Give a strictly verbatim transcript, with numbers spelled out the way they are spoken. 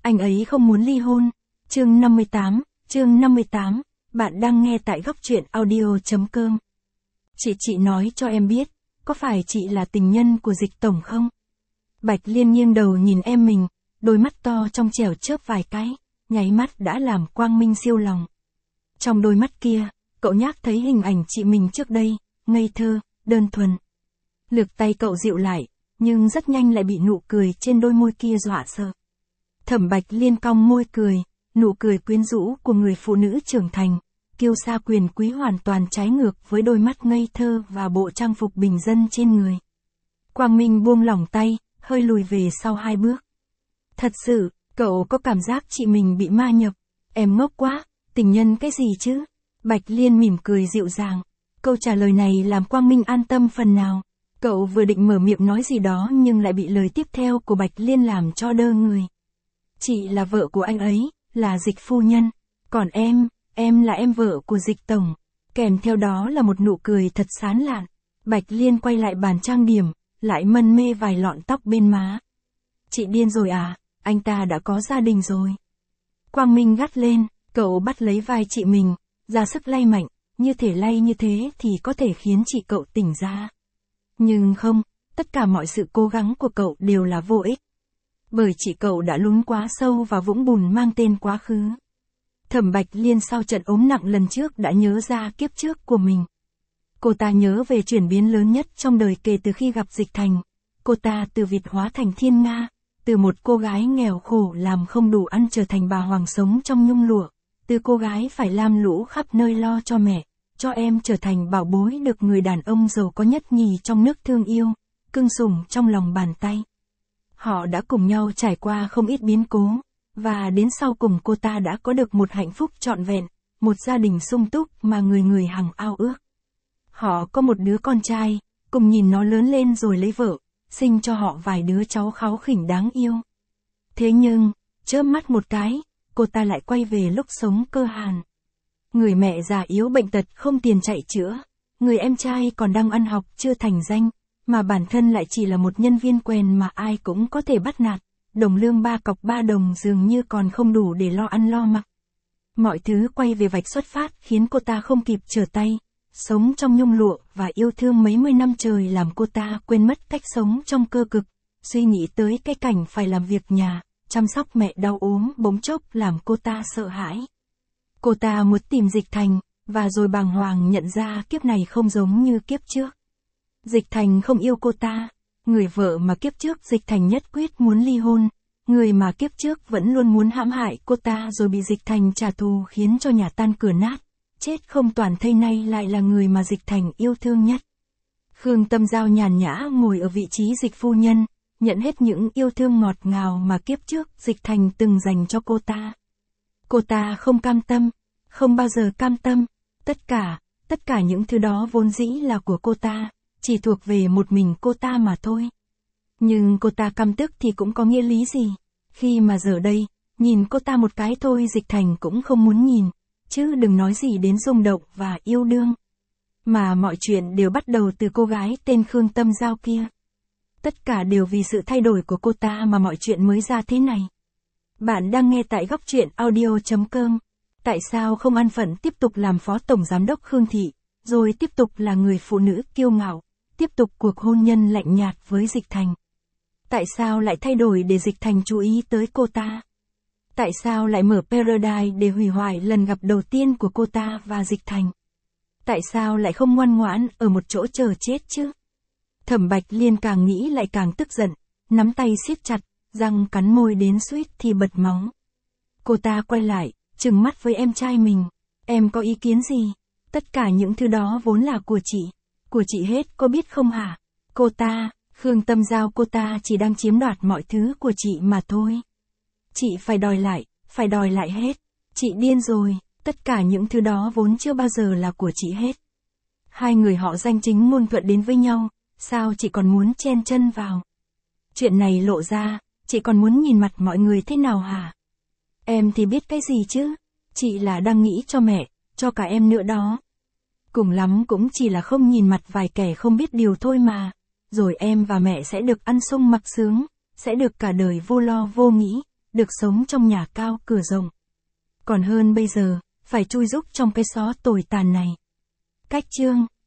anh ấy không muốn ly hôn. Chương năm mươi tám, chương năm mươi tám, bạn đang nghe tại góc truyện audio.com. Chị chị nói cho em biết, có phải chị là tình nhân của Dịch tổng không? Bạch Liên nghiêng đầu nhìn em mình, đôi mắt to trong trẻo chớp vài cái, nháy mắt đã làm Quang Minh siêu lòng. Trong đôi mắt kia, cậu nhác thấy hình ảnh chị mình trước đây, ngây thơ, đơn thuần. Lược tay cậu dịu lại, nhưng rất nhanh lại bị nụ cười trên đôi môi kia dọa sợ. Thẩm Bạch Liên cong môi cười, nụ cười quyến rũ của người phụ nữ trưởng thành, kiêu sa quyền quý hoàn toàn trái ngược với đôi mắt ngây thơ và bộ trang phục bình dân trên người. Quang Minh buông lỏng tay, hơi lùi về sau hai bước. Thật sự, cậu có cảm giác chị mình bị ma nhập. Em ngốc quá, tình nhân cái gì chứ? Bạch Liên mỉm cười dịu dàng. Câu trả lời này làm Quang Minh an tâm phần nào. Cậu vừa định mở miệng nói gì đó nhưng lại bị lời tiếp theo của Bạch Liên làm cho đơ người. Chị là vợ của anh ấy, là Dịch phu nhân. Còn em, em là em vợ của Dịch tổng. Kèm theo đó là một nụ cười thật sán lạn. Bạch Liên quay lại bàn trang điểm, lại mân mê vài lọn tóc bên má. Chị điên rồi à, anh ta đã có gia đình rồi. Quang Minh gắt lên, cậu bắt lấy vai chị mình, ra sức lay mạnh, như thể lay như thế thì có thể khiến chị cậu tỉnh ra. Nhưng không, tất cả mọi sự cố gắng của cậu đều là vô ích. Bởi chị cậu đã lún quá sâu vào vũng bùn mang tên quá khứ. Thẩm Bạch Liên sau trận ốm nặng lần trước đã nhớ ra kiếp trước của mình. Cô ta nhớ về chuyển biến lớn nhất trong đời kể từ khi gặp Dịch Thành. Cô ta từ vịt hóa thành thiên nga, từ một cô gái nghèo khổ làm không đủ ăn trở thành bà hoàng sống trong nhung lụa, từ cô gái phải lam lũ khắp nơi lo cho mẹ, cho em trở thành bảo bối được người đàn ông giàu có nhất nhì trong nước thương yêu, cưng sủng trong lòng bàn tay. Họ đã cùng nhau trải qua không ít biến cố, và đến sau cùng cô ta đã có được một hạnh phúc trọn vẹn, một gia đình sung túc mà người người hằng ao ước. Họ có một đứa con trai, cùng nhìn nó lớn lên rồi lấy vợ, sinh cho họ vài đứa cháu kháu khỉnh đáng yêu. Thế nhưng, chớp mắt một cái, cô ta lại quay về lúc sống cơ hàn. Người mẹ già yếu bệnh tật không tiền chạy chữa, người em trai còn đang ăn học chưa thành danh, mà bản thân lại chỉ là một nhân viên quèn mà ai cũng có thể bắt nạt, đồng lương ba cọc ba đồng dường như còn không đủ để lo ăn lo mặc. Mọi thứ quay về vạch xuất phát khiến cô ta không kịp trở tay, sống trong nhung lụa và yêu thương mấy mươi năm trời làm cô ta quên mất cách sống trong cơ cực, suy nghĩ tới cái cảnh phải làm việc nhà, chăm sóc mẹ đau ốm bỗng chốc làm cô ta sợ hãi. Cô ta muốn tìm Dịch Thành, và rồi bàng hoàng nhận ra kiếp này không giống như kiếp trước. Dịch Thành không yêu cô ta, người vợ mà kiếp trước Dịch Thành nhất quyết muốn ly hôn, người mà kiếp trước vẫn luôn muốn hãm hại cô ta rồi bị Dịch Thành trả thù khiến cho nhà tan cửa nát, chết không toàn thây nay lại là người mà Dịch Thành yêu thương nhất. Khương Tâm Giao nhàn nhã ngồi ở vị trí Dịch phu nhân, nhận hết những yêu thương ngọt ngào mà kiếp trước Dịch Thành từng dành cho cô ta. Cô ta không cam tâm, không bao giờ cam tâm, tất cả, tất cả những thứ đó vốn dĩ là của cô ta, chỉ thuộc về một mình cô ta mà thôi. Nhưng cô ta căm tức thì cũng có nghĩa lý gì, khi mà giờ đây, nhìn cô ta một cái thôi Dịch Thành cũng không muốn nhìn, chứ đừng nói gì đến rung động và yêu đương. Mà mọi chuyện đều bắt đầu từ cô gái tên Khương Tâm Giao kia. Tất cả đều vì sự thay đổi của cô ta mà mọi chuyện mới ra thế này. Bạn đang nghe tại góc truyện audio.com. Tại sao không an phận tiếp tục làm phó tổng giám đốc Khương Thị, rồi tiếp tục là người phụ nữ kiêu ngạo, tiếp tục cuộc hôn nhân lạnh nhạt với Dịch Thành? Tại sao lại thay đổi để Dịch Thành chú ý tới cô ta? Tại sao lại mở Paradise để hủy hoại lần gặp đầu tiên của cô ta và Dịch Thành? Tại sao lại không ngoan ngoãn ở một chỗ chờ chết chứ? Thẩm Bạch Liên càng nghĩ lại càng tức giận, nắm tay siết chặt, răng cắn môi đến suýt thì bật máu. Cô ta quay lại, trừng mắt với em trai mình. Em có ý kiến gì? Tất cả những thứ đó vốn là của chị. Của chị hết có biết không hả? Cô ta, Khương Tâm Giao cô ta chỉ đang chiếm đoạt mọi thứ của chị mà thôi. Chị phải đòi lại, phải đòi lại hết. Chị điên rồi, tất cả những thứ đó vốn chưa bao giờ là của chị hết. Hai người họ danh chính ngôn thuận đến với nhau, sao chị còn muốn chen chân vào? Chuyện này lộ ra, chị còn muốn nhìn mặt mọi người thế nào hả? Em thì biết cái gì chứ? Chị là đang nghĩ cho mẹ, cho cả em nữa đó. Cùng lắm cũng chỉ là không nhìn mặt vài kẻ không biết điều thôi mà. Rồi em và mẹ sẽ được ăn sung mặc sướng, sẽ được cả đời vô lo vô nghĩ, được sống trong nhà cao cửa rộng. Còn hơn bây giờ, phải chui rúc trong cái xó tồi tàn này. Cách chương